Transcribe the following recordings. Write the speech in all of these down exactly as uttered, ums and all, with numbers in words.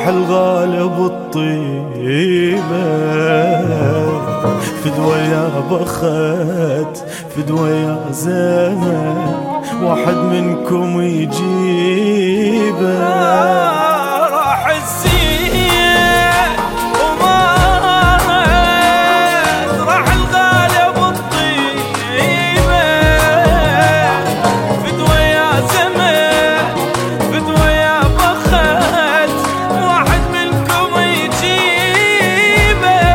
راح الغالب الطيبة، فدوى يا بخت فدوى يا زمن، واحد منكم يجيبه. راح الزين ومات، راح الغالب الطيبة، فدوى يا زمن فدوى يا بخت، واحد منكم يجيبه.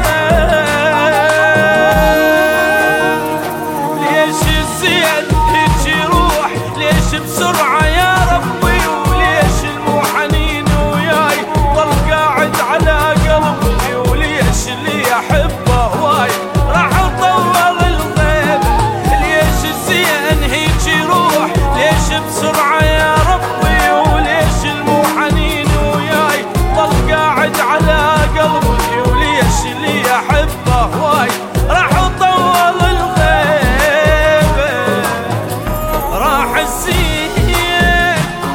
ليش الزين هيك يروح، ليش بسرعة يا ربي، وليش المو حنين وياي ضل قاعد على قلبي، وليش اللي أحبه واي راح أطول الغيب. ليش الزين هيك يروح، ليش بسرعة يا ربي، وليش المو حنين وياي ضل قاعد على قلبي، وليش اللي أحبه واي راح أطول الغيب. راح الزين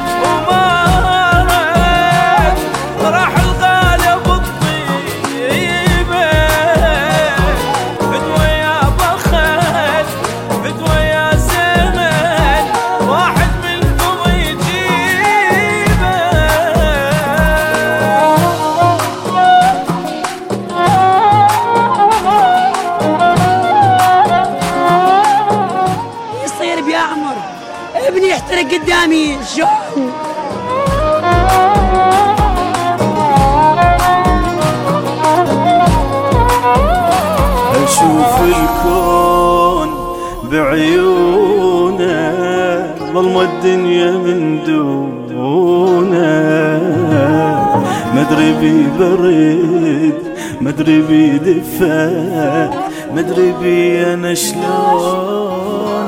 ومات، راح الغالب الطيبة، فدوى يا بخت فدوى يا زمن، واحد منكم يجيبه. يصير بيعمر ابني يحترق قدامي شو. أشوف الكون بعيونه، ظلمة الدنيا من دونه، مدري بي برد مدري بي دفا، مدري بي أنا شلون.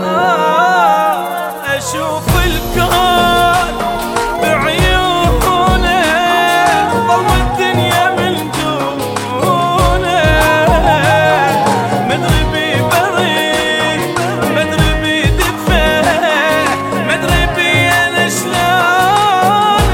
أشوف الكون بعيونه، ظلم الدنيا من دونه، مدري بي بريد مدري بي دفا، مدري بي أنا شلون.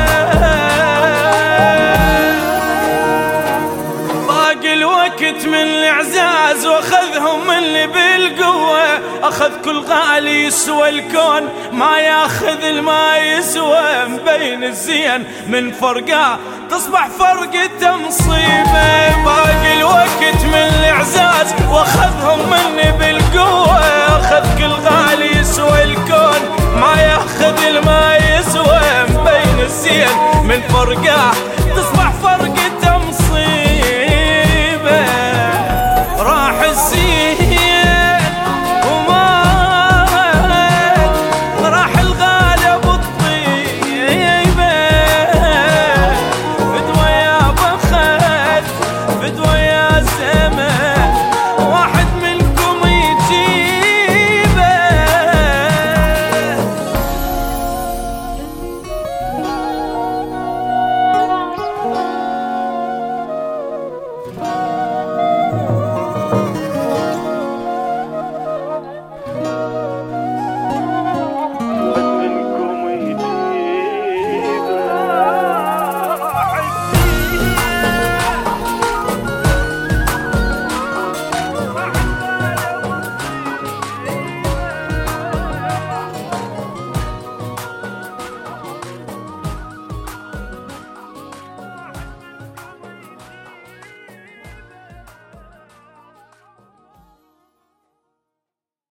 باقي الوقت من الإعزاز واخذهم مني بالقوة، أخذ كل غالي يسوى الكون ما ياخذ الما يسوى، مبين الزين من فرقه تصبح فرقته مصيبة. باقي الوقت من الإعزاز واخذهم مني بالقوة، أخذ كل غالي يسوى الكون ما ياخذ الما يسوى، مبين الزين من فرقه